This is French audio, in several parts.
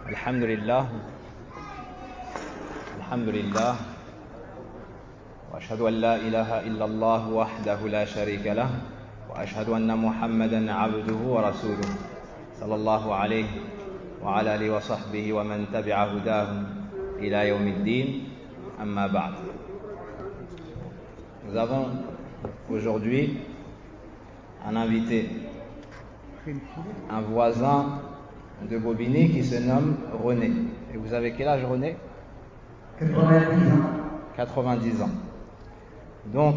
الحمد لله وأشهد أن لا إله إلا الله وحده لا شريك له وأشهد أن محمدا عبده ورسوله صلى الله عليه وعلى آله وصحبه ومن تبع هداهم إلى يوم الدين أما بعد. Nous avons aujourd'hui un invité, un voisin de Bobigny qui se nomme René. Et vous avez quel âge, René? 90 ans. 90 ans. Donc,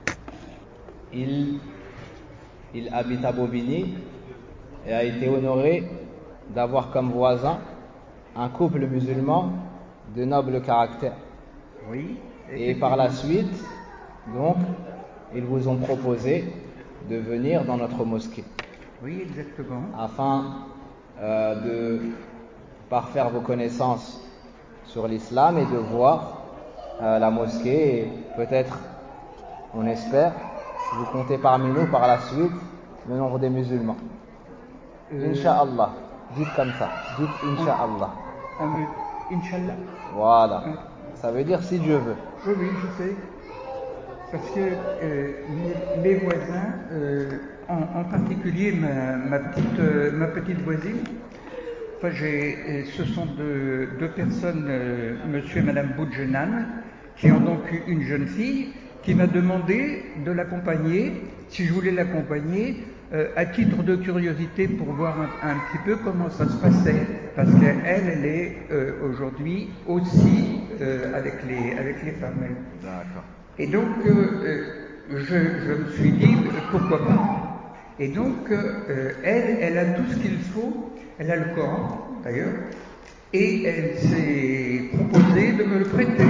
il habite à Bobigny et a été honoré d'avoir comme voisin un couple musulman de noble caractère. Oui. Et par la suite, donc, ils vous ont proposé de venir dans notre mosquée. Oui, exactement. Afin de parfaire vos connaissances sur l'islam et de voir la mosquée. Et peut-être, on espère, vous comptez parmi nous par la suite le nombre des musulmans. Inch'Allah. Dites comme ça. Dites Inch'Allah. Inch'Allah. Voilà. Ça veut dire si Dieu veut. Oui, oui, je sais. Parce que mes voisins, en particulier ma petite voisine, enfin, ce sont deux personnes, monsieur et madame Boudjenan, qui ont donc une jeune fille qui m'a demandé de l'accompagner, si je voulais l'accompagner, à titre de curiosité pour voir un petit peu comment ça se passait, parce qu'elle est aujourd'hui aussi avec les femmes. D'accord. Et donc, je me suis dit, pourquoi pas? Et donc, elle a tout ce qu'il faut, elle a le Coran, d'ailleurs, et elle s'est proposée de me le prêter.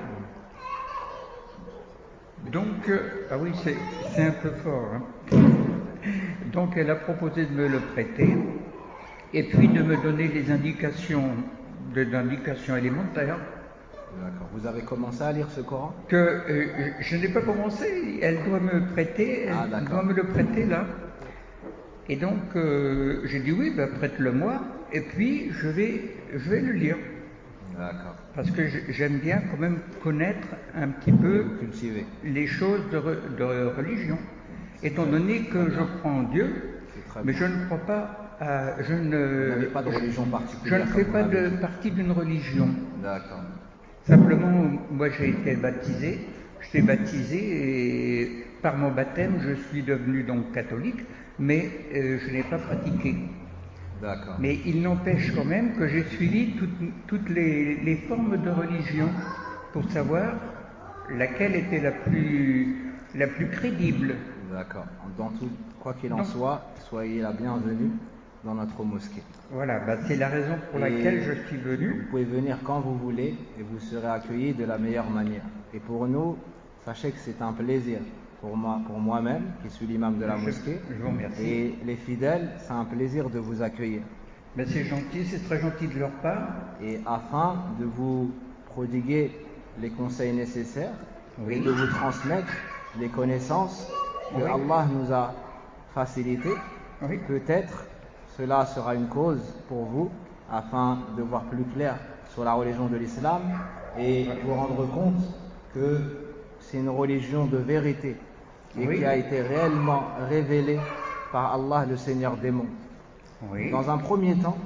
Donc, ah oui, c'est un peu fort, hein. Donc, elle a proposé de me le prêter, et puis de me donner des indications élémentaires. D'accord. Vous avez commencé à lire ce Coran? Je n'ai pas commencé, elle doit me prêter, elle doit me le prêter là. Et donc j'ai dit oui, prête-le-moi, et puis je vais le lire. D'accord. Parce que j'aime bien quand même connaître un petit peu cultiver les choses de religion. Étant donné que je crois en Dieu, mais je ne crois pas à... Vous n'avez pas de religion particulière? Je ne fais pas partie d'une religion. D'accord. Simplement, moi j'ai été baptisé, j'étais baptisé et par mon baptême je suis devenu donc catholique, mais je n'ai pas pratiqué. D'accord. Mais il n'empêche quand même que j'ai suivi toutes les formes de religion pour savoir laquelle était la plus crédible. D'accord. Quoi qu'il en soit, soyez la bienvenue dans notre mosquée. Voilà, c'est la raison pour laquelle je suis venu. Vous pouvez venir quand vous voulez et vous serez accueillis de la meilleure manière. Et pour nous, sachez que c'est un plaisir pour moi-même, qui suis l'imam de la mosquée. Je vous remercie. Et les fidèles, c'est un plaisir de vous accueillir. Mais c'est gentil, c'est très gentil de leur part. Et afin de vous prodiguer les conseils nécessaires, oui, et de vous transmettre les connaissances que oui, Allah nous a facilitées, oui, peut-être cela sera une cause pour vous afin de voir plus clair sur la religion de l'islam et vous rendre compte que c'est une religion de vérité et oui, qui a été réellement révélée par Allah, le Seigneur des mondes. Oui. Dans un premier temps,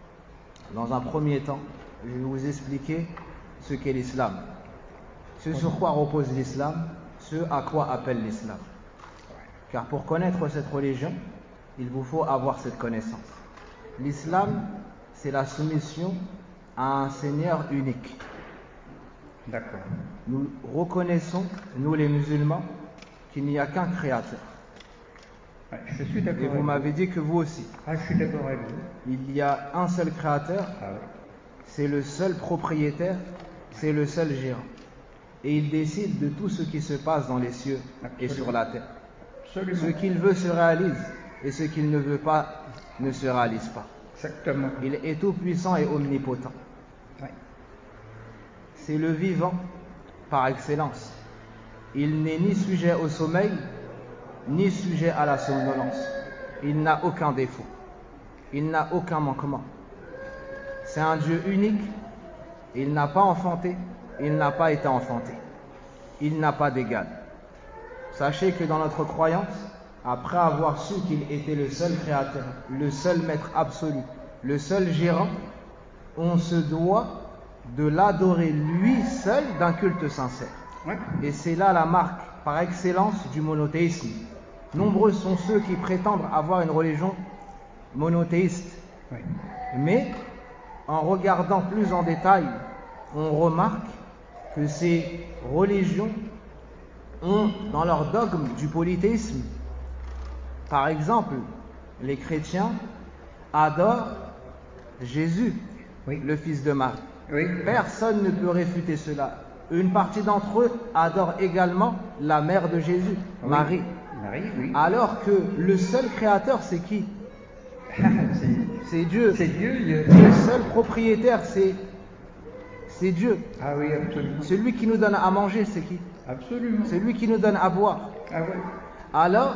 je vais vous expliquer ce qu'est l'islam, ce sur quoi repose l'islam, ce à quoi appelle l'islam. Car pour connaître cette religion, il vous faut avoir cette connaissance. L'islam, c'est la soumission à un Seigneur unique. D'accord. Nous reconnaissons, nous les musulmans, qu'il n'y a qu'un créateur. Ouais, je suis d'accord. Et vous m'avez dit que vous aussi. Ah, je suis d'accord avec vous. Il y a un seul créateur, c'est le seul propriétaire, c'est le seul gérant. Et il décide de tout ce qui se passe dans les cieux et sur la terre. Absolument. Ce qu'il veut se réalise et ce qu'il ne veut pas ne se réalise pas. Exactement. Il est tout puissant et omnipotent. Ouais. C'est le vivant par excellence. Il n'est ni sujet au sommeil, ni sujet à la somnolence. Il n'a aucun défaut. Il n'a aucun manquement. c'est un Dieu unique. Il n'a pas enfanté, il n'a pas été enfanté. Il n'a pas d'égal. Sachez que dans notre croyance, après avoir su qu'il était le seul créateur, le seul maître absolu, le seul gérant, on se doit de l'adorer lui seul d'un culte sincère. Ouais. Et c'est là la marque par excellence du monothéisme. Nombreux sont ceux qui prétendent avoir une religion monothéiste. Ouais. Mais en regardant plus en détail, on remarque que ces religions ont dans leur dogme du polythéisme, par exemple, les chrétiens adorent Jésus, Oui. le fils de Marie. Oui. Personne ne peut réfuter cela. Une partie d'entre eux adore également la mère de Jésus, Oui. Marie. Marie, oui. Alors que le seul créateur, c'est qui? C'est Dieu. C'est Dieu. Le seul propriétaire, c'est Dieu. Ah oui, absolument. Celui qui nous donne à manger, c'est qui? Absolument. Celui qui nous donne à boire. Ah oui. Alors,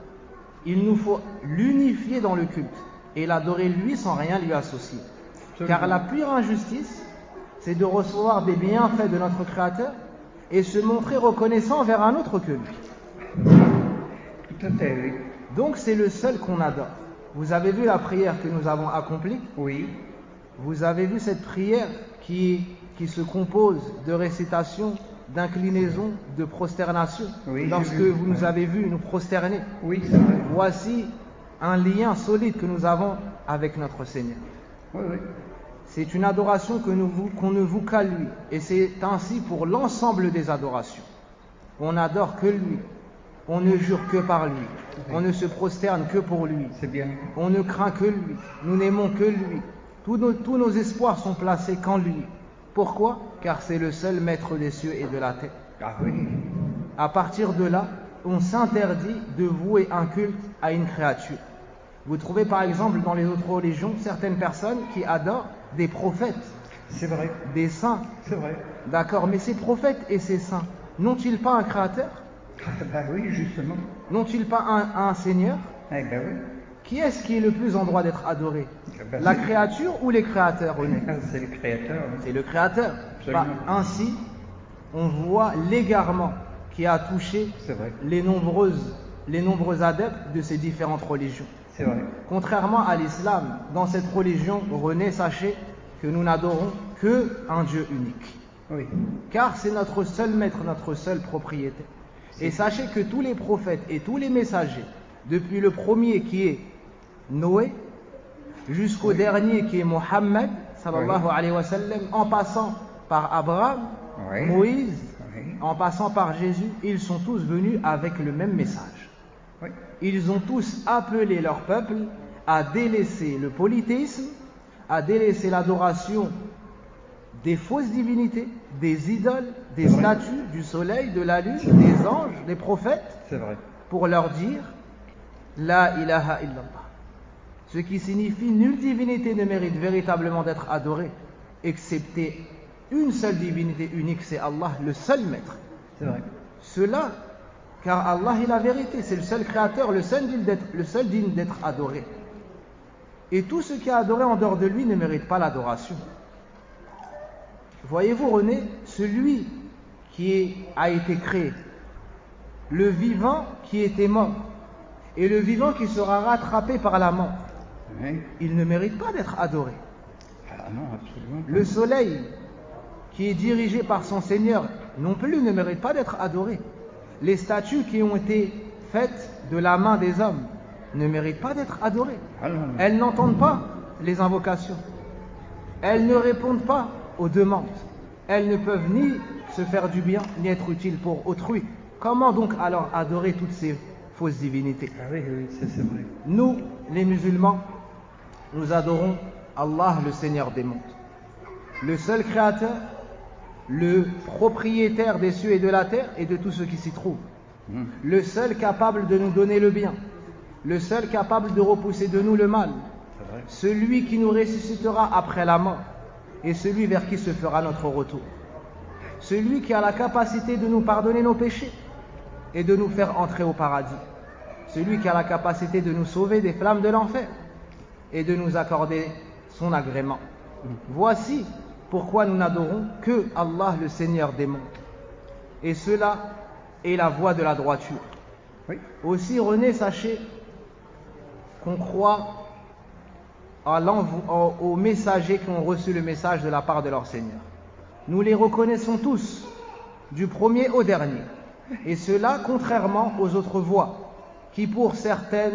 il nous faut l'unifier dans le culte et l'adorer lui sans rien lui associer. Absolument. Car la pire injustice, c'est de recevoir des bienfaits de notre Créateur et se montrer reconnaissant vers un autre que lui. Tout à fait, oui. Donc c'est le seul qu'on adore. Vous avez vu la prière que nous avons accomplie? Oui. Vous avez vu cette prière qui se compose de récitation, d'inclinaison, de prosternation. Oui, lorsque j'ai vu. vous nous avez vu nous prosterner. Oui, c'est vrai. Voici un lien solide que nous avons avec notre Seigneur. Oui, oui. C'est une adoration qu'on ne voue qu'à lui. Et c'est ainsi pour l'ensemble des adorations. On n'adore que lui. On ne jure que par lui. On ne se prosterne que pour lui. C'est bien. On ne craint que lui. Nous n'aimons que lui. Tous nos espoirs sont placés qu'en lui. Pourquoi? Car c'est le seul maître des cieux et de la terre. Ah oui. À partir de là, on s'interdit de vouer un culte à une créature. Vous trouvez par exemple dans les autres religions certaines personnes qui adorent des prophètes, C'est vrai. des saints. C'est vrai. D'accord, mais ces prophètes et ces saints, n'ont-ils pas un créateur? Bah oui, justement. N'ont-ils pas un Seigneur? Eh ben oui. Qui est-ce qui est le plus en droit d'être adoré? Ben, La c'est- créature ou les créateurs, René? C'est le créateur. Hein. C'est le créateur. Absolument. Ainsi, on voit l'égarement qui a touché C'est vrai. les nombreux adeptes de ces différentes religions. C'est vrai. Contrairement à l'islam, dans cette religion, René, sachez que nous n'adorons qu'un Dieu unique. Oui. Car c'est notre seul maître, notre seul propriétaire. Et sachez que tous les prophètes et tous les messagers, depuis le premier qui est Noé, jusqu'au dernier qui est Mohammed, sallallahu alayhi wa sallam, en passant par Abraham, Oui. Moïse, Oui. en passant par Jésus, ils sont tous venus avec le même message. Oui. Ils ont tous appelé leur peuple à délaisser le polythéisme, à délaisser l'adoration des fausses divinités, des idoles, des statues, du soleil, de la lune, des anges, des prophètes, C'est vrai. pour leur dire La ilaha illallah. Ce qui signifie nulle divinité ne mérite véritablement d'être adorée, excepté une seule divinité unique, c'est Allah, le seul maître. C'est vrai. Cela, car Allah est la vérité, c'est le seul créateur, le seul digne d'être adoré. Et tout ce qui est adoré en dehors de lui ne mérite pas l'adoration. Voyez-vous, René, celui a été créé, le vivant qui était mort, et le vivant qui sera rattrapé par la mort, Oui. il ne mérite pas d'être adoré. Ah non, absolument pas. Le soleil, qui est dirigé par son Seigneur, non plus ne mérite pas d'être adoré. Les statues qui ont été faites de la main des hommes ne méritent pas d'être adorées. Ah non. Elles n'entendent pas les invocations. Elles ne répondent pas aux demandes. Elles ne peuvent ni se faire du bien, ni être utiles pour autrui. Comment donc alors adorer toutes ces fausses divinités? Ah oui, oui, c'est vrai. Nous, les musulmans, nous adorons Allah, le Seigneur des mondes, le seul créateur, le propriétaire des cieux et de la terre et de tout ce qui s'y trouve, le seul capable de nous donner le bien, le seul capable de repousser de nous le mal, C'est vrai. celui qui nous ressuscitera après la mort et celui vers qui se fera notre retour, celui qui a la capacité de nous pardonner nos péchés et de nous faire entrer au paradis, celui qui a la capacité de nous sauver des flammes de l'enfer et de nous accorder son agrément. Voici pourquoi nous n'adorons que Allah, le Seigneur des mondes. Et cela est la voie de la droiture. Oui. Aussi, René, sachez qu'on croit aux messagers qui ont reçu le message de la part de leur Seigneur. Nous les reconnaissons tous, du premier au dernier. Et cela contrairement aux autres voix, qui pour certains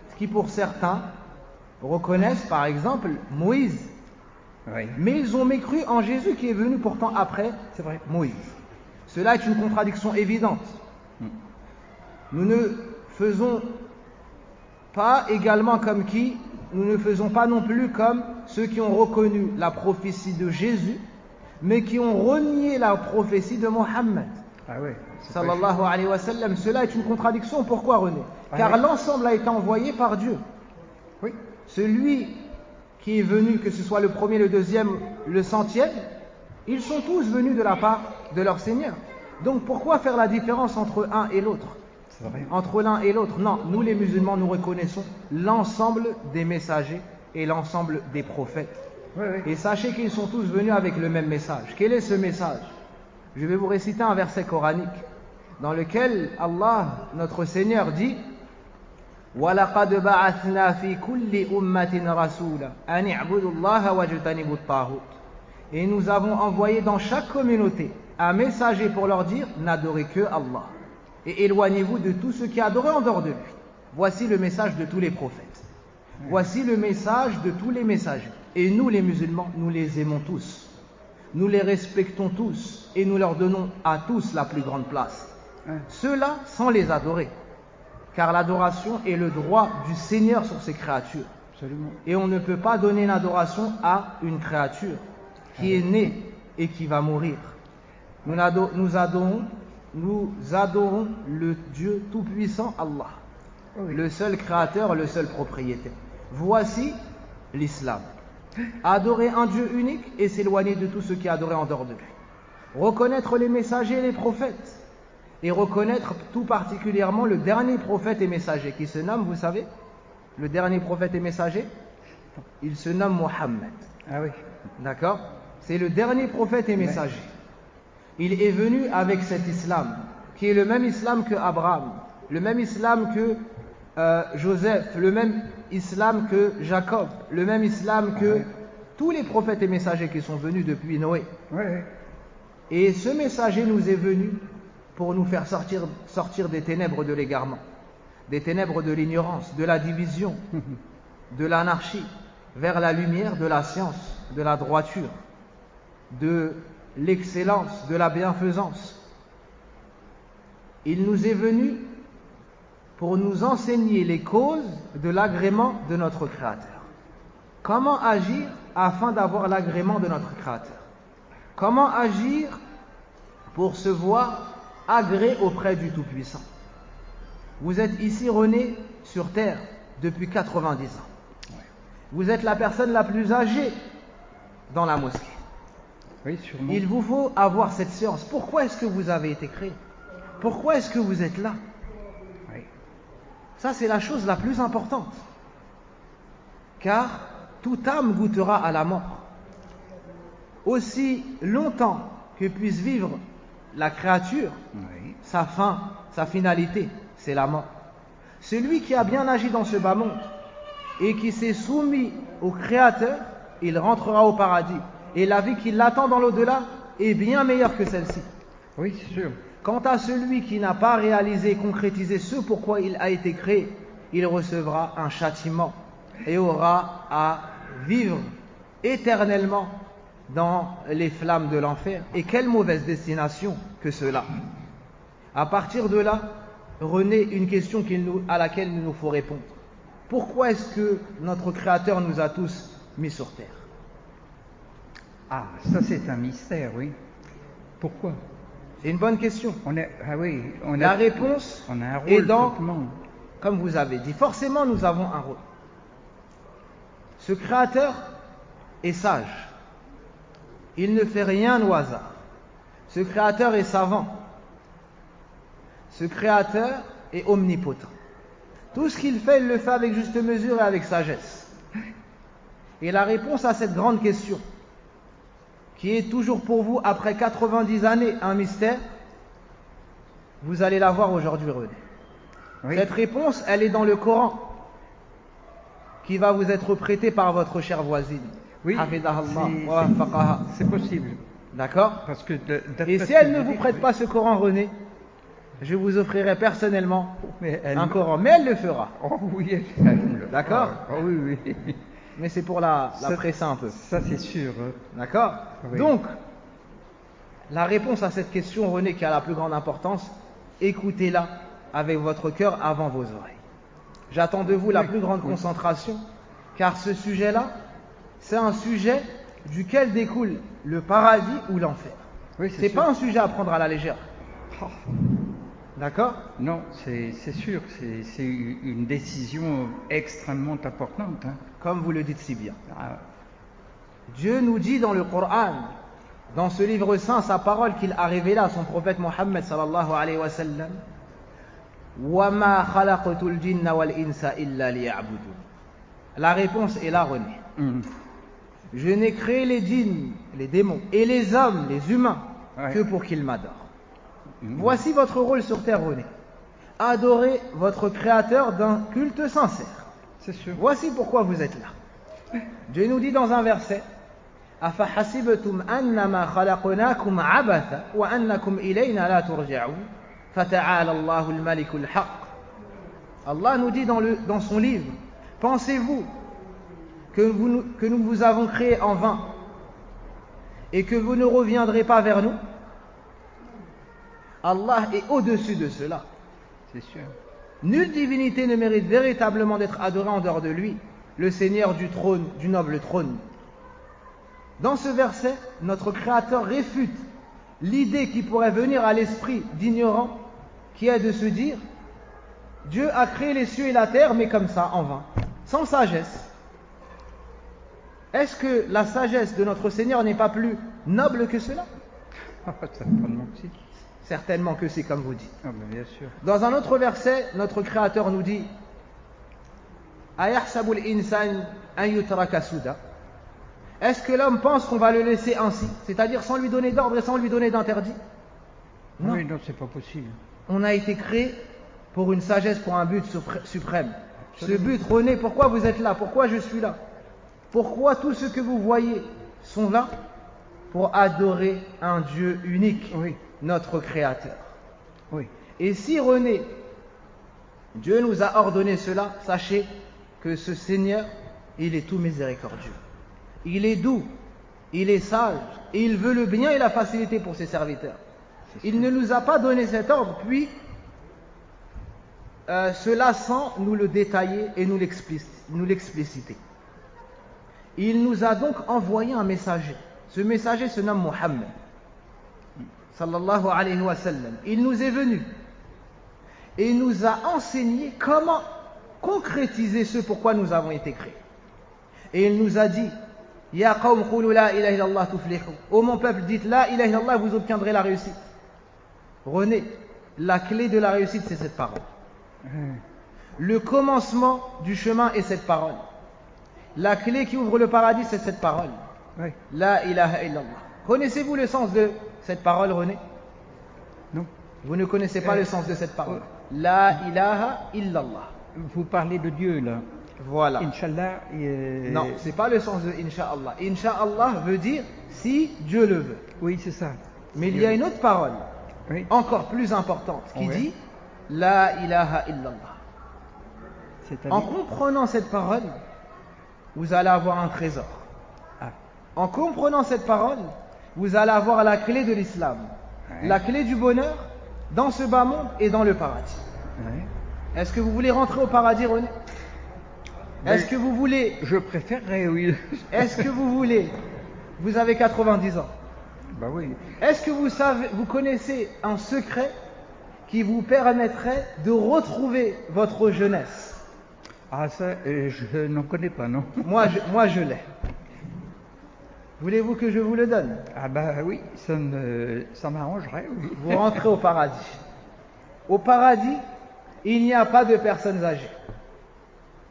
reconnaissent par exemple Moïse. Oui. Mais ils ont mécru en Jésus qui est venu pourtant après Moïse. Cela est une contradiction évidente. Nous ne faisons pas également comme qui, nous ne faisons pas non plus comme ceux qui ont reconnu la prophétie de Jésus, mais qui ont renié la prophétie de Mohammed. Ah oui. Sallallahu alayhi wa sallam. Cela est une contradiction. Pourquoi, René? Car l'ensemble a été envoyé par Dieu. Oui. Celui qui est venu, que ce soit le premier, le deuxième, le centième, ils sont tous venus de la part de leur Seigneur. Donc pourquoi faire la différence entre un et l'autre? Entre l'un et l'autre? Non, nous les musulmans, nous reconnaissons l'ensemble des messagers et l'ensemble des prophètes. Oui. Et sachez qu'ils sont tous venus avec le même message. Quel est ce message? Je vais vous réciter un verset coranique dans lequel Allah, notre Seigneur, dit وَلَقَدْ بَعَثْنَا فِي كُلِّ أُمَّةٍ رَسُولًا أَنِ اعْبُدُوا اللَّهَ وَاجْتَنِبُوا الطَّاغُوتَ. Et nous avons envoyé dans chaque communauté un messager pour leur dire n'adorez que Allah et éloignez-vous de tout ce qui est adoré en dehors de lui. Voici le message de tous les prophètes. Voici le message de tous les messagers. Et nous les musulmans, nous les aimons tous. Nous les respectons tous et nous leur donnons à tous la plus grande place. Cela sans les adorer. Car l'adoration est le droit du Seigneur sur ses créatures. Absolument. Et on ne peut pas donner une adoration à une créature qui est née et qui va mourir. Nous adorons le Dieu tout-puissant Allah, le seul créateur, le seul propriétaire. Voici l'islam. Adorer un Dieu unique et s'éloigner de tout ce qui est adoré en dehors de lui. Reconnaître les messagers et les prophètes. Et reconnaître tout particulièrement le dernier prophète et messager qui se nomme, vous savez, le dernier prophète et messager, il se nomme Mohammed. Ah oui. D'accord? C'est le dernier prophète et messager. Il est venu avec cet islam, qui est le même islam que Abraham, le même islam que Joseph, le même islam que Jacob, le même islam que tous les prophètes et messagers qui sont venus depuis Noé. Et ce messager nous est venu pour nous faire sortir des ténèbres de l'égarement, des ténèbres de l'ignorance, de la division, de l'anarchie, vers la lumière de la science, de la droiture, de l'excellence, de la bienfaisance. Il nous est venu pour nous enseigner les causes de l'agrément de notre Créateur. Comment agir afin d'avoir l'agrément de notre Créateur? Comment agir pour se voir agré auprès du Tout-Puissant? Vous êtes ici, René, sur terre depuis 90 ans. Vous êtes la personne la plus âgée dans la mosquée. Oui, sûrement. Il vous faut avoir cette science. Pourquoi est-ce que vous avez été créé? Pourquoi est-ce que vous êtes là? Ça, c'est la chose la plus importante. Car toute âme goûtera à la mort. Aussi longtemps que puisse vivre la créature, sa fin, sa finalité, c'est la mort. Celui qui a bien agi dans ce bas monde et qui s'est soumis au Créateur, il rentrera au paradis. Et la vie qui l'attend dans l'au-delà est bien meilleure que celle-ci. Oui, c'est sûr. Quant à celui qui n'a pas réalisé et concrétisé ce pourquoi il a été créé, il recevra un châtiment et aura à vivre éternellement dans les flammes de l'enfer. Et quelle mauvaise destination que cela. À partir de là, René, une question à laquelle il nous faut répondre. Pourquoi est-ce que notre Créateur nous a tous mis sur terre? Ah, ça c'est un mystère, oui. Pourquoi? C'est une bonne question. La réponse on a un rôle est dans, simplement. comme vous avez dit, forcément nous avons un rôle. Ce Créateur est sage. Il ne fait rien au hasard. Ce Créateur est savant. Ce Créateur est omnipotent. Tout ce qu'il fait, il le fait avec juste mesure et avec sagesse. Et la réponse à cette grande question, qui est toujours pour vous, après 90 années, un mystère, vous allez la voir aujourd'hui, René. Oui. Cette réponse, elle est dans le Coran, qui va vous être prêtée par votre chère voisine. Oui, c'est possible. D'accord. Et si elle ne vous prête pas ce Coran, René, je vous offrirai personnellement un Coran. Mais elle le fera. Oh oui, d'accord. Oh oui, oui. Mais c'est pour la presser un peu. Ça, c'est sûr. D'accord. Oui. Donc, la réponse à cette question, René, qui a la plus grande importance, écoutez-la avec votre cœur avant vos oreilles. J'attends de vous la plus grande concentration, car ce sujet-là, c'est un sujet duquel découle le paradis ou l'enfer. Oui, c'est pas un sujet à prendre à la légère. Oh. D'accord? Non, c'est sûr, c'est une décision extrêmement importante. Hein. Comme vous le dites si bien. Dieu nous dit dans le Coran, dans ce livre saint, sa parole qu'il a révélée à son prophète Mohammed sallallahu alayhi wa sallam, وَمَا خَلَقْتُ الْجِنَّ وَالْإِنسَ إِلَّا لِيَعْبُدُونِ. La réponse est là, René. Je n'ai créé les djinns, les démons, et les hommes, les humains, que pour qu'ils m'adorent. Voici votre rôle sur terre, René. Adorez votre Créateur d'un culte sincère. C'est sûr. Voici pourquoi vous êtes là. Dieu nous dit dans un verset, أَفَحَسِبْتُمْ أَنَّمَا خَلَقْنَاكُمْ عَبَثًا وَأَنَّكُمْ إِلَيْنَا لَا تُرْجَعُونَ فَتَعَالَى اللَّهُ الْمَلِكُ الْحَقُّ. Allah nous dit dans son livre, pensez-vous que nous vous avons créé en vain et que vous ne reviendrez pas vers nous? Allah est au-dessus de cela. C'est sûr. Nulle divinité ne mérite véritablement d'être adorée en dehors de lui, le Seigneur du trône, du noble trône. Dans ce verset, notre Créateur réfute l'idée qui pourrait venir à l'esprit d'ignorants, qui est de se dire Dieu a créé les cieux et la terre, mais comme ça, en vain, sans sagesse. Est-ce que la sagesse de notre Seigneur n'est pas plus noble que cela? Certainement que si. Certainement que c'est comme vous dites. Ah ben bien sûr. Dans un autre verset, notre Créateur nous dit أَيَحْسَبُ الْإِنسَانُ أَنْ يُتْرَكَ سُدًى. Est-ce que l'homme pense qu'on va le laisser ainsi, c'est-à-dire sans lui donner d'ordre et sans lui donner d'interdit? Non. Oui, non, c'est pas possible. On a été créé pour une sagesse, pour un but suprême. Ce but, René, pourquoi vous êtes là? Pourquoi je suis là? Pourquoi tous ceux que vous voyez sont là? Pour adorer un Dieu unique, oui, notre Créateur. Oui. Et si, René, Dieu nous a ordonné cela, sachez que ce Seigneur, il est tout miséricordieux. Il est doux, il est sage, et il veut le bien et la facilité pour ses serviteurs. Il ne nous a pas donné cet ordre, puis cela sans nous le détailler et nous l'expliciter. Il nous a donc envoyé un messager. Ce messager se nomme Mohammed, sallallahu alayhi wa sallam. Il nous est venu et nous a enseigné comment concrétiser ce pourquoi nous avons été créés. Et il nous a dit Ya qawm qulu la ilaha illallah tuflihu. Ô mon peuple, dites la ilaha illallah, vous obtiendrez la réussite. René, la clé de la réussite, c'est cette parole. Le commencement du chemin est cette parole. La clé qui ouvre le paradis, c'est cette parole. Oui. La ilaha illallah. Connaissez-vous le sens de cette parole, René? Non. Vous ne connaissez pas le sens de cette parole. La ilaha illallah. Vous parlez de Dieu, là. Voilà. Inch'Allah. Non, c'est pas le sens de Inch'Allah. Inch'Allah veut dire si Dieu le veut. Oui, c'est ça. Mais il y a une autre parole, encore plus importante, qui dit La ilaha illallah. En comprenant cette parole, vous allez avoir un trésor. En comprenant cette parole, vous allez avoir la clé de l'islam, la clé du bonheur dans ce bas monde et dans le paradis. Est-ce que vous voulez rentrer au paradis, René? Est-ce que vous voulez? Je préférerais, oui. Est-ce que vous voulez? Vous avez 90 ans. Bah oui. Est-ce que vous connaissez un secret qui vous permettrait de retrouver votre jeunesse? Ah ça, je n'en connais pas, non. Moi je l'ai. Voulez-vous que je vous le donne? Ah bah oui, ça m'arrangerait, oui. Vous rentrez au paradis. Au paradis, il n'y a pas de personnes âgées.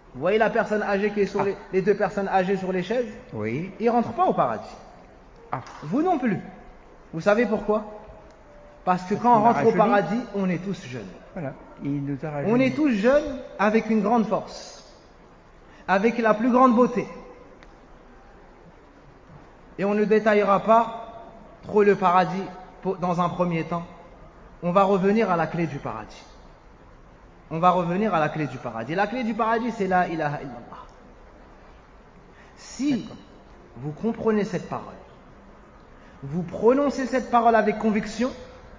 Vous voyez la personne âgée qui est sur les deux personnes âgées sur les chaises? Oui. Ils ne rentrent pas au paradis. Ah. Vous non plus. Vous savez pourquoi? Parce que quand on rentre au paradis, on est tous jeunes. Voilà. Il nous a rajeunis. On est tous jeunes avec une grande force, avec la plus grande beauté. Et on ne détaillera pas trop le paradis dans un premier temps. On va revenir à la clé du paradis. On va revenir à la clé du paradis. La clé du paradis, c'est la ilaha illallah. Si vous comprenez cette parole, vous prononcez cette parole avec conviction,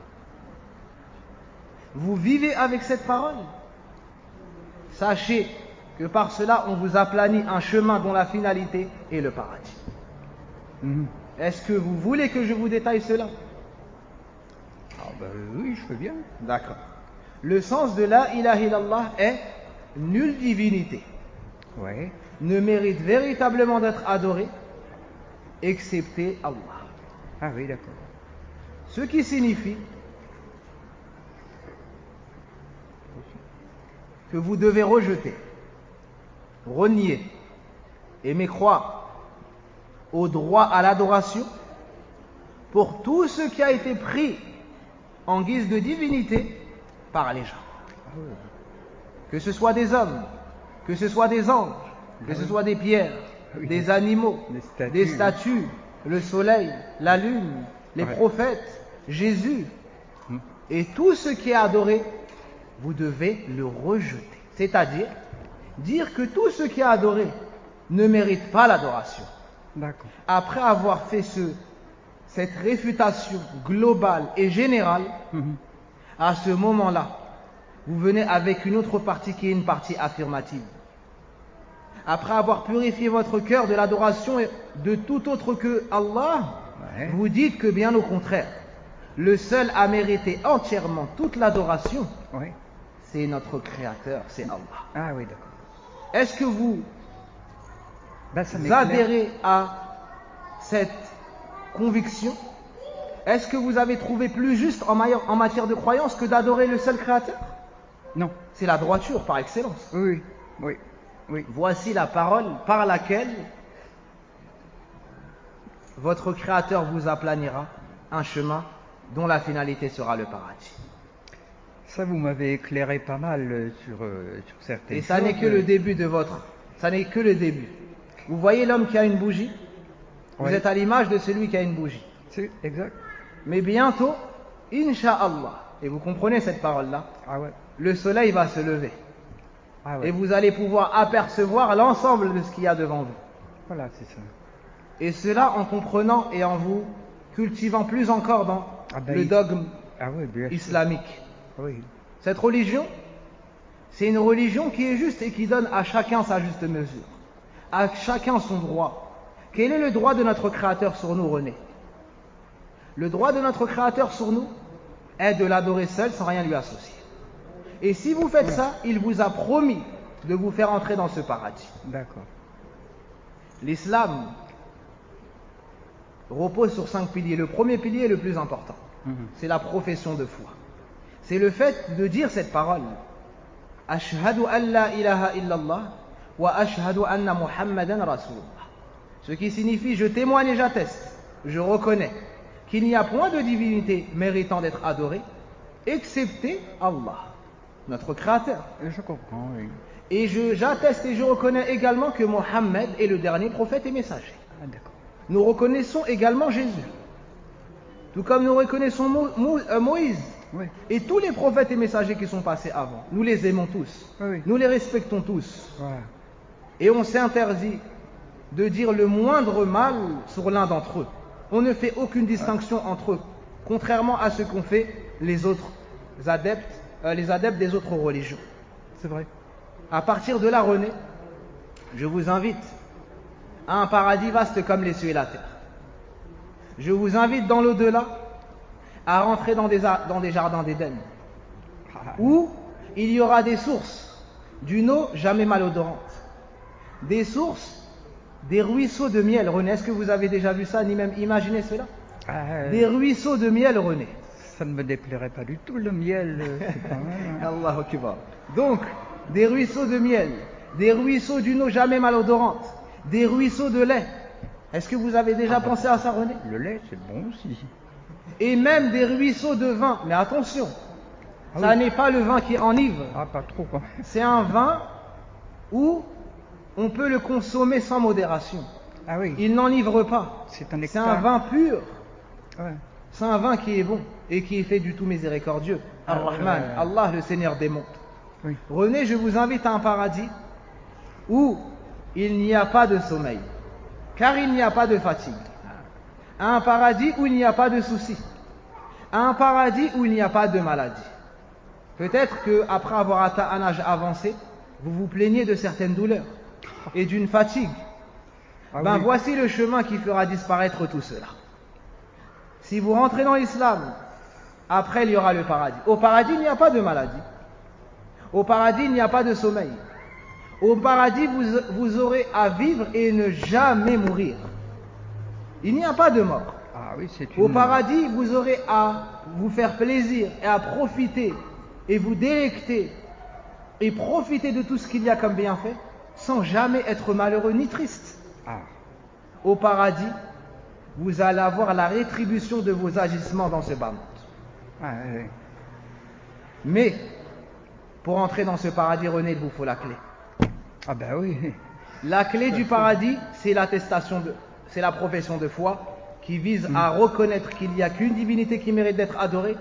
vous vivez avec cette parole, sachez que par cela, on vous aplanit un chemin dont la finalité est le paradis. Est-ce que vous voulez que je vous détaille cela? Oui, je veux bien. D'accord. Le sens de la ilaha illallah est nulle divinité Ouais. ne mérite véritablement d'être adoré excepté Allah. Ah oui, d'accord. Ce qui signifie que vous devez rejeter, renier et mécroire au droit à l'adoration pour tout ce qui a été pris en guise de divinité par les gens. Que ce soit des hommes, que ce soit des anges, que ce soit des pierres, des animaux, des statues, le soleil, la lune, les prophètes, Jésus, et tout ce qui est adoré, vous devez le rejeter. C'est-à-dire, dire que tout ce qui est adoré ne mérite pas l'adoration. D'accord. Après avoir fait cette réfutation globale et générale, à ce moment-là, vous venez avec une autre partie qui est une partie affirmative. Après avoir purifié votre cœur de l'adoration de tout autre que Allah, vous dites que bien au contraire, le seul à mériter entièrement toute l'adoration, c'est notre Créateur, c'est Allah. Ah oui, d'accord. Est-ce que vous adhérez à cette conviction? Est-ce que vous avez trouvé plus juste en matière de croyance que d'adorer le seul Créateur? Non. C'est la droiture par excellence. Oui. Voici la parole par laquelle votre Créateur vous aplanira un chemin dont la finalité sera le paradis. Ça, vous m'avez éclairé pas mal sur certaines choses. Et ça n'est que le début ça n'est que le début. Vous voyez l'homme qui a une bougie? Vous êtes à l'image de celui qui a une bougie. C'est exact. Mais bientôt, Inch'Allah, et vous comprenez cette parole-là, le soleil va se lever. Et vous allez pouvoir apercevoir l'ensemble de ce qu'il y a devant vous. Voilà, c'est ça. Et cela en comprenant et en vous cultivant plus encore dans le dogme islamique. Cette religion, c'est une religion qui est juste et qui donne à chacun sa juste mesure, à chacun son droit. Quel est le droit de notre Créateur sur nous, René? Le droit de notre Créateur sur nous est de l'adorer seul sans rien lui associer. Et si vous faites ça, il vous a promis de vous faire entrer dans ce paradis. D'accord. L'islam repose sur 5 piliers. Le premier pilier est le plus important. C'est la profession de foi. C'est le fait de dire cette parole. Ashhadu an la ilaha illallah wa ashhadu anna Muhammadan Rasulullah. Ce qui signifie je témoigne et j'atteste, je reconnais qu'il n'y a point de divinité méritant d'être adorée excepté Allah, notre Créateur. Je comprends, oui. Et j'atteste et je reconnais également que Mohammed est le dernier prophète et messager. Ah, d'accord. Nous reconnaissons également Jésus. Tout comme nous reconnaissons Moïse et tous les prophètes et messagers qui sont passés avant. Nous les aimons tous. Nous les respectons tous. Et on s'est interdit de dire le moindre mal sur l'un d'entre eux. On ne fait aucune distinction entre eux, contrairement à ce qu'ont fait les autres adeptes, les adeptes des autres religions. C'est vrai. À partir de là, René, je vous invite à un paradis vaste comme les cieux et la terre. Je vous invite dans l'au-delà à rentrer dans des jardins d'Éden, où il y aura des sources d'une eau jamais malodorante, des sources, des ruisseaux de miel. René, est-ce que vous avez déjà vu ça, ni même imaginé cela? Des ruisseaux de miel, René. Ça ne me déplairait pas du tout, le miel, c'est pas mal. Allahu Akbar. Donc, des ruisseaux de miel, des ruisseaux d'une eau jamais malodorante, des ruisseaux de lait. Est-ce que vous avez déjà pensé à ça, René? Le lait, c'est bon aussi. Et même des ruisseaux de vin. Mais attention, ça n'est pas le vin qui enivre. Ah, pas trop, quoi. C'est un vin où on peut le consommer sans modération. Ah oui. Il n'enivre pas. C'est un C'est un vin pur. Ouais. C'est un vin qui est bon et qui est fait du tout miséricordieux. Ar-Rahman, Allah le Seigneur des mondes. Oui. René, je vous invite à un paradis où il n'y a pas de sommeil, car il n'y a pas de fatigue. À un paradis où il n'y a pas de soucis. À un paradis où il n'y a pas de maladie. Peut-être qu'après avoir atteint un âge avancé, vous vous plaignez de certaines douleurs et d'une fatigue. Oui. Voici le chemin qui fera disparaître tout cela. Si vous rentrez dans l'islam, après il y aura le paradis. Au paradis, il n'y a pas de maladie. Au paradis, il n'y a pas de sommeil. Au paradis, vous aurez à vivre et ne jamais mourir. Il n'y a pas de mort. Ah oui, Au paradis, vous aurez à vous faire plaisir et à profiter et vous délecter et profiter de tout ce qu'il y a comme bienfait sans jamais être malheureux ni triste. Au paradis, vous allez avoir la rétribution de vos agissements dans ce bas monde. Mais pour entrer dans ce paradis, René, il vous faut la clé. Ah ben oui. La clé du paradis, c'est c'est la profession de foi qui vise à reconnaître qu'il n'y a qu'une divinité qui mérite d'être adorée,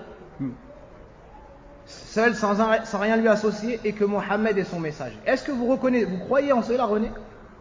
seul, sans rien lui associer, et que Mohammed est son messager. Est-ce que vous croyez en cela, René?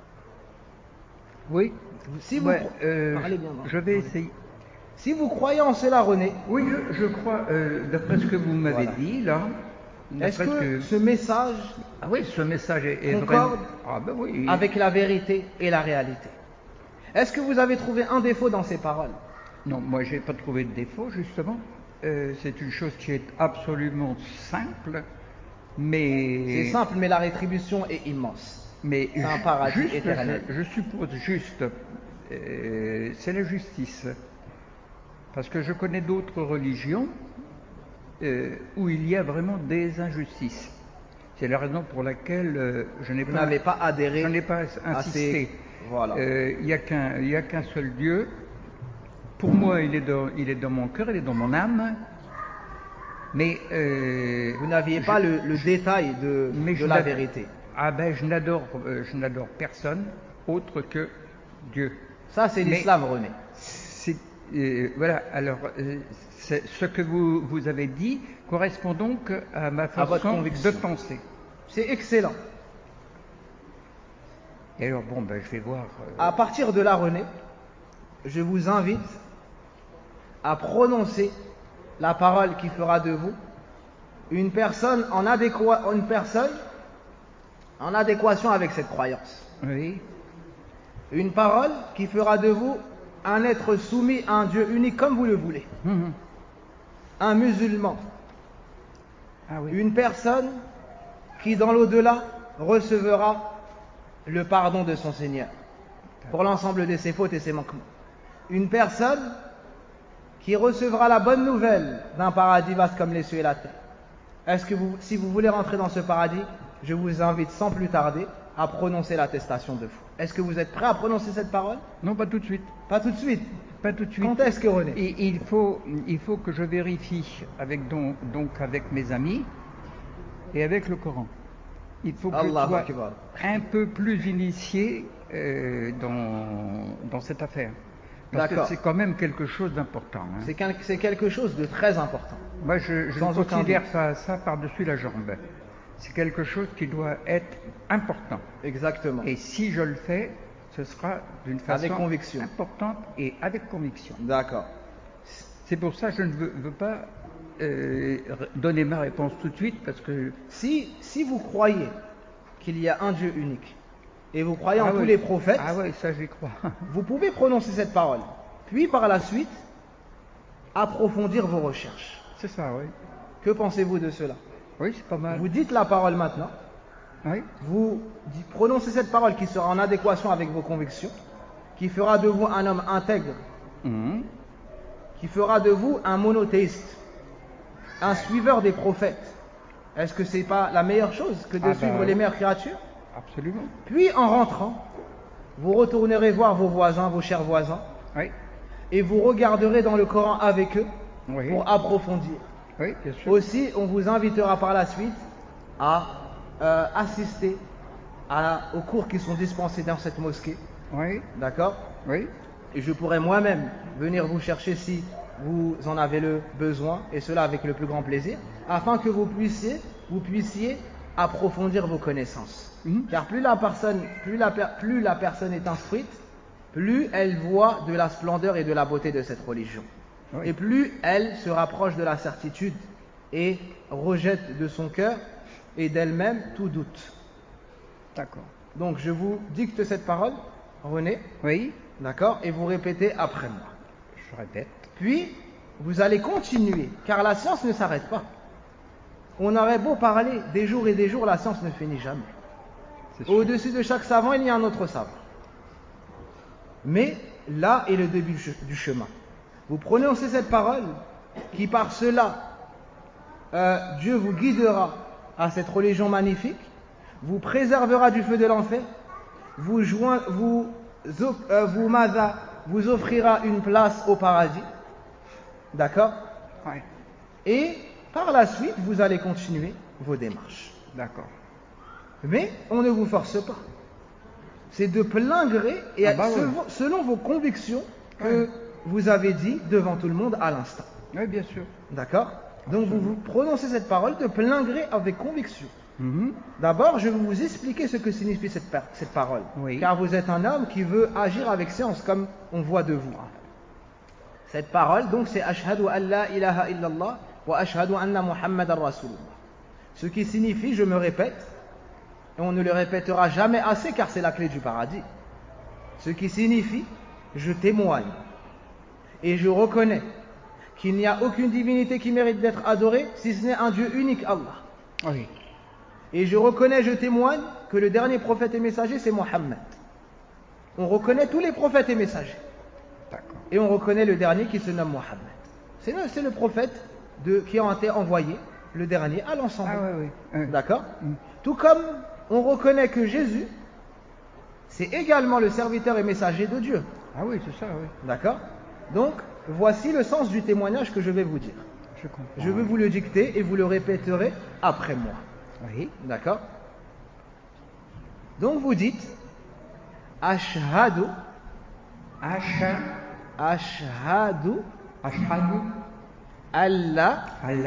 Oui. Si vous parlez bien, je vais essayer. Si vous croyez en cela, René. Oui, je crois, d'après ce que vous m'avez dit là. Est-ce que ce message, ce message est concorde oui. avec la vérité et la réalité? Est-ce que vous avez trouvé un défaut dans ces paroles? Non, moi j'ai pas trouvé de défaut justement. C'est une chose qui est absolument simple, mais c'est simple, mais la rétribution est immense. Mais c'est un paradis éternel. Je suppose juste, c'est la justice, parce que je connais d'autres religions où il y a vraiment des injustices. C'est la raison pour laquelle je n'ai pas adhéré. Je n'ai pas insisté. Voilà. Il n'y a qu'un seul Dieu. Pour moi, il est dans mon cœur, il est dans mon âme. Mais vous n'aviez pas le détail de la vérité. Ah ben, je n'adore personne autre que Dieu. Ça, c'est l'islam, René. Voilà. Alors, ce que vous avez dit correspond donc à ma façon de penser. C'est excellent. Et alors, je vais voir. À partir de là, René, je vous invite à prononcer la parole qui fera de vous une personne en adéquation avec cette croyance. Oui. Une parole qui fera de vous un être soumis à un Dieu unique comme vous le voulez. Un musulman. Une personne qui dans l'au-delà recevra le pardon de son Seigneur pour l'ensemble de ses fautes et ses manquements. Une personne qui recevra la bonne nouvelle d'un paradis vaste comme les cieux et la terre. Est-ce que si vous voulez rentrer dans ce paradis, je vous invite sans plus tarder à prononcer l'attestation de foi. Est-ce que vous êtes prêt à prononcer cette parole? Non, pas tout de suite. Pas tout de suite? Pas tout de suite. Quand est-ce que, René? Il faut que je vérifie avec mes amis et avec le Coran. Il faut que je sois un peu plus initié dans cette affaire. Parce que c'est quand même quelque chose d'important. C'est quelque chose de très important. Moi, je ne considère pas ça par-dessus la jambe. C'est quelque chose qui doit être important. Exactement. Et si je le fais, ce sera d'une façon avec conviction. Importante et avec conviction. D'accord. C'est pour ça que je ne veux pas donner ma réponse tout de suite, parce que... Si vous croyez qu'il y a un Dieu unique, et vous croyez en tous les prophètes, ça j'y crois. Vous pouvez prononcer cette parole, puis par la suite, approfondir vos recherches. C'est ça, oui. Que pensez-vous de cela? Oui, c'est pas mal. Vous dites la parole maintenant. Oui. Vous prononcez cette parole qui sera en adéquation avec vos convictions, qui fera de vous un homme intègre, qui fera de vous un monothéiste, un suiveur des prophètes. Est-ce que c'est pas la meilleure chose que de suivre les meilleures créatures? Absolument. Puis en rentrant, vous retournerez voir vos voisins, vos chers voisins, Oui. et vous regarderez dans le Coran avec eux Oui. pour approfondir. Oui, bien sûr. Aussi, on vous invitera par la suite à assister aux cours qui sont dispensés dans cette mosquée. Oui. D'accord? Oui. Et je pourrais moi-même venir vous chercher si vous en avez le besoin, et cela avec le plus grand plaisir, afin que vous puissiez approfondir vos connaissances. Car plus la personne est instruite, plus elle voit de la splendeur et de la beauté de cette religion. Oui. Et plus elle se rapproche de la certitude et rejette de son cœur et d'elle-même tout doute. D'accord. Donc je vous dicte cette parole, René, Oui. d'accord, et vous répétez après moi. Je répète. Puis, vous allez continuer, car la science ne s'arrête pas. On aurait beau parler des jours et des jours, la science ne finit jamais. Au-dessus de chaque savant, il y a un autre savant. Mais là est le début du chemin. Vous prononcez cette parole, qui par cela, Dieu vous guidera à cette religion magnifique, vous préservera du feu de l'enfer, vous offrira une place au paradis. D'accord? Oui. Et par la suite, vous allez continuer vos démarches. D'accord. Mais on ne vous force pas. C'est de plein gré et selon vos convictions que vous avez dit devant tout le monde à l'instant. Oui, bien sûr. D'accord? Donc vous prononcez cette parole de plein gré avec conviction. Mm-hmm. D'abord, je vais vous expliquer ce que signifie cette parole. Oui. Car vous êtes un homme qui veut agir avec science, comme on voit de vous. Cette parole, donc, c'est Ashhadu an la ilaha illallah wa ashhadu anna Muhammadan Rasulullah. Ce qui signifie, je me répète, et on ne le répétera jamais assez car c'est la clé du paradis. Ce qui signifie, je témoigne et je reconnais qu'il n'y a aucune divinité qui mérite d'être adorée si ce n'est un Dieu unique, Allah. Oui. Et je reconnais, je témoigne que le dernier prophète et messager, c'est Mohammed. On reconnaît tous les prophètes et messagers. D'accord. Et on reconnaît le dernier qui se nomme Mohammed. C'est le prophète qui a été envoyé, le dernier, à l'ensemble. Ah oui, oui. D'accord? Tout comme on reconnaît que Jésus, c'est également le serviteur et messager de Dieu. Ah oui, c'est ça, oui. D'accord? Donc, voici le sens du témoignage que je vais vous dire. Je comprends. Je vais vous le dicter et vous le répéterez après moi. Oui. D'accord? Donc vous dites Ashhadu Ashhadu alla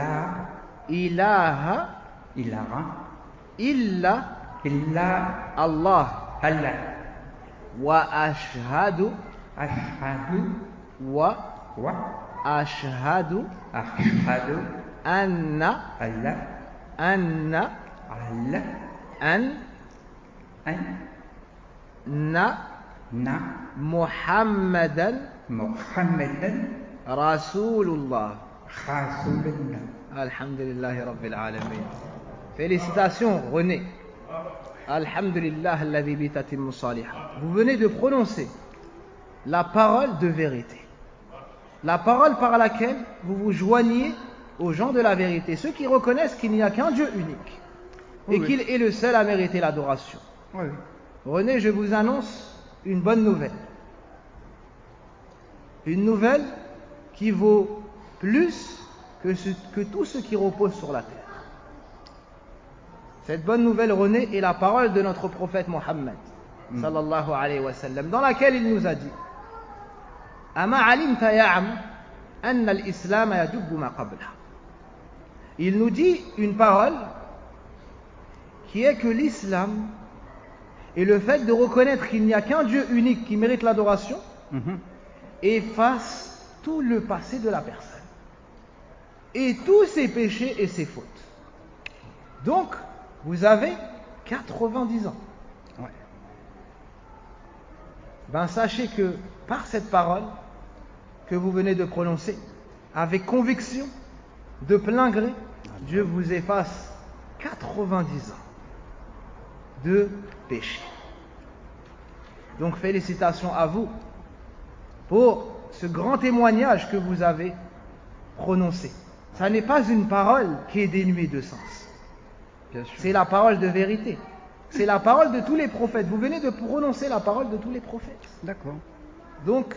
ilaha illa Allah wa ashhadu anna Muhammadan Rasulullah. Alhamdulillah Rabbil Alamin. Félicitations René. Alhamdulillah alladhi bi tatimmu salihah. Vous venez de prononcer la parole de vérité. La parole par laquelle vous vous joignez aux gens de la vérité, ceux qui reconnaissent qu'il n'y a qu'un Dieu unique et qu'il est le seul à mériter l'adoration. Oui. René, je vous annonce une bonne nouvelle. Une nouvelle qui vaut plus que tout ce qui repose sur la terre. Cette bonne nouvelle, René, est la parole de notre prophète Mohammed, sallallahu alayhi wa sallam, dans laquelle il nous a dit Ama alimta ya'am anna al-islam yadubbu ma qabla. Il nous dit une parole qui est que l'islam et le fait de reconnaître qu'il n'y a qu'un Dieu unique qui mérite l'adoration efface tout le passé de la personne et tous ses péchés et ses fautes. Donc, vous avez 90 ans. Ouais. Ben, sachez que par cette parole que vous venez de prononcer, avec conviction, de plein gré, Dieu vous efface 90 ans de péché. Donc félicitations à vous pour ce grand témoignage que vous avez prononcé. Ça n'est pas une parole qui est dénuée de sens. Bien sûr. C'est la parole de vérité. c'est la parole de tous les prophètes. Vous venez de prononcer la parole de tous les prophètes. D'accord. Donc,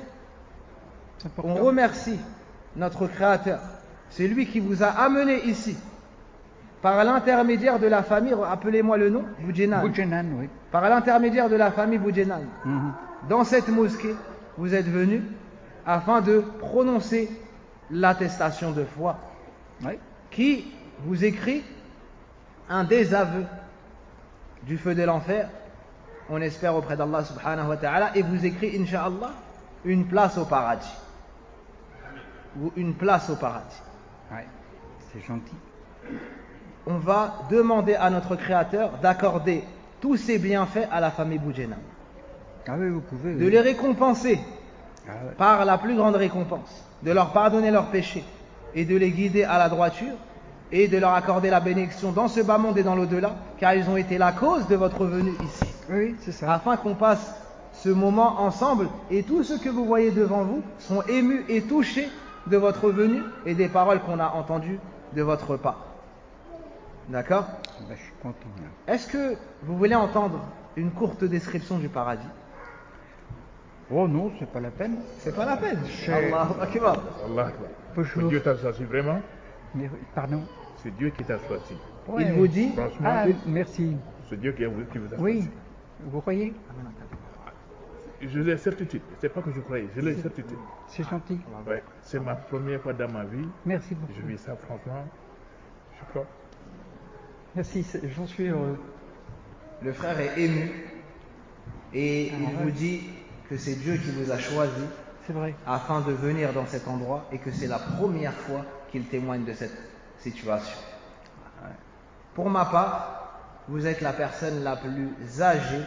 on remercie notre Créateur. C'est lui qui vous a amené ici. Par l'intermédiaire de la famille, appelez-moi le nom, Boudjenan. Boudjenan, oui. Par l'intermédiaire de la famille Boudjenan. Dans cette mosquée, vous êtes venus afin de prononcer l'attestation de foi. Oui. Qui vous écrit un désaveu du feu de l'enfer, on espère auprès d'Allah subhanahu wa ta'ala, et vous écrit, incha'Allah, une place au paradis. Ou une place au paradis. Oui, c'est gentil. On va demander à notre Créateur d'accorder tous ces bienfaits à la famille Boudjenan. Ah oui, vous pouvez. De les récompenser ouais. par la plus grande récompense, de leur pardonner leurs péchés et de les guider à la droiture et de leur accorder la bénédiction dans ce bas monde et dans l'au-delà, car ils ont été la cause de votre venue ici. Oui, c'est ça. Afin qu'on passe ce moment ensemble, et tous ceux que vous voyez devant vous sont émus et touchés de votre venue et des paroles qu'on a entendues de votre part. D'accord ? Ben, je suis content là. Est-ce que vous voulez entendre une courte description du paradis ? Oh non, c'est pas la peine. C'est pas la peine. Allahu Akbar. Allah. Bonjour. Dieu t'a choisi vraiment. Mais, pardon. C'est Dieu qui t'a choisi. Ouais. Il vous dit, Franchement, Ah, merci. c'est Dieu qui vous a choisi. Oui, vous croyez? Je l'ai certitude. C'est pas que je croyais, je l'ai certitude. C'est gentil. Ouais. C'est ma première fois dans ma vie. Merci beaucoup. Je vis ça franchement. Je crois. Merci, j'en suis heureux. le frère est ému et il ouais. vous dit que c'est Dieu qui vous a choisi C'est vrai. afin de venir dans cet endroit et que c'est la première fois qu'il témoigne de cette situation. Pour ma part, vous êtes la personne la plus âgée,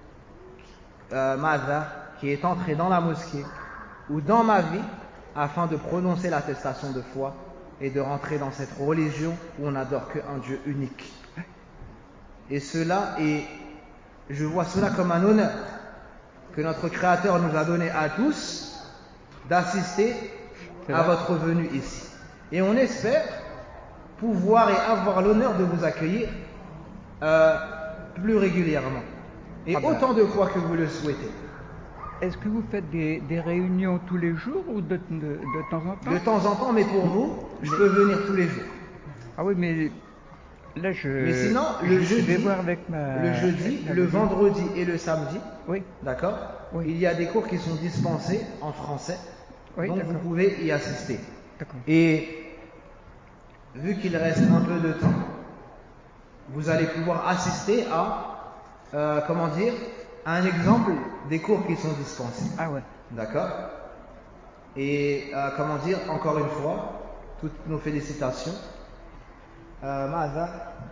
Mada, qui est entrée dans la mosquée ou dans ma vie afin de prononcer l'attestation de foi et de rentrer dans cette religion où on n'adore qu'un Dieu unique. Et je vois cela comme un honneur que notre Créateur nous a donné à tous d'assister à votre venue ici. Et on espère pouvoir et avoir l'honneur de vous accueillir plus régulièrement et autant de fois que vous le souhaitez. Est-ce que vous faites des réunions tous les jours ou de temps en temps? De temps en temps, mais pour vous, je peux venir tous les jours. Ah oui, mais là Mais sinon, le jeudi, le vendredi et le samedi, oui. D'accord, oui. Il y a des cours qui sont dispensés en français, oui, donc vous pouvez y assister. D'accord. Et vu qu'il reste un peu de temps, vous allez pouvoir assister à, un exemple des cours qui sont dispensés. Ah ouais. D'accord. Et encore une fois, toutes nos félicitations. Maza.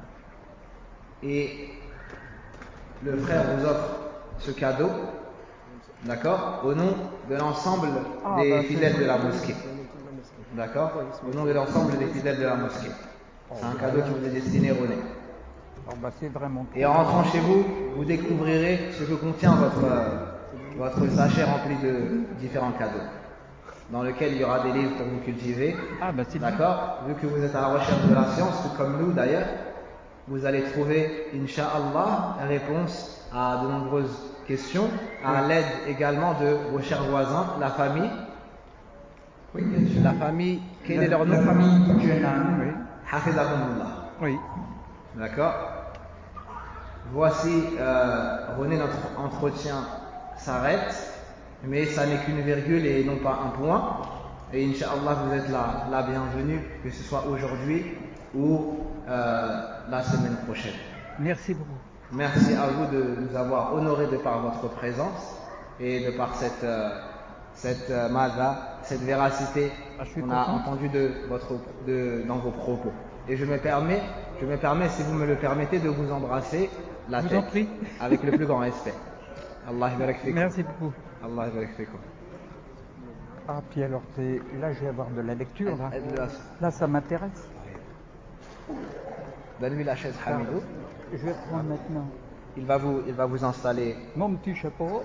Et le frère vous offre ce cadeau, d'accord, au nom de l'ensemble des fidèles de la mosquée. D'accord, au nom de l'ensemble des fidèles de la mosquée. C'est un cadeau qui vous est destiné, René. C'est vraiment Et en rentrant chez vous, vous découvrirez ce que contient votre sachet rempli de différents cadeaux, dans lequel il y aura des livres pour vous cultiver. D'accord. Vu que vous êtes à la recherche de la science, tout comme nous d'ailleurs, vous allez trouver, Inch'Allah, réponse à de nombreuses questions, à l'aide également de vos chers voisins, la famille. Oui, bien sûr. La famille, quel est leur nom? La famille Boudjenan, oui. Hafidahumullah. Oui. D'accord. Voici, René, notre entretien s'arrête, mais ça n'est qu'une virgule et non pas un point. Et Inch'Allah, vous êtes la bienvenue, que ce soit aujourd'hui ou la semaine prochaine. Merci beaucoup. Merci à vous de nous avoir honorés de par votre présence et de par cette mada, cette véracité qu'on a entendue dans vos propos. Et je me permets, si vous me le permettez, de vous embrasser la tête avec le plus grand respect. Allah barak fikum. Merci beaucoup. Allah barak fikum. Ah, puis alors, là, je vais avoir de la lecture. Là, ça m'intéresse. Donne-lui la chaise, Hamidou. Je vais prendre maintenant. Il va vous installer. Mon petit chapeau.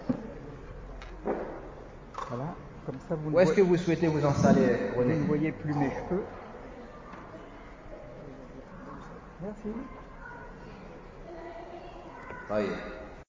Voilà. Comme ça, Où est-ce que vous souhaitez vous installer, René? Vous ne voyez plus mes cheveux. Merci. طيب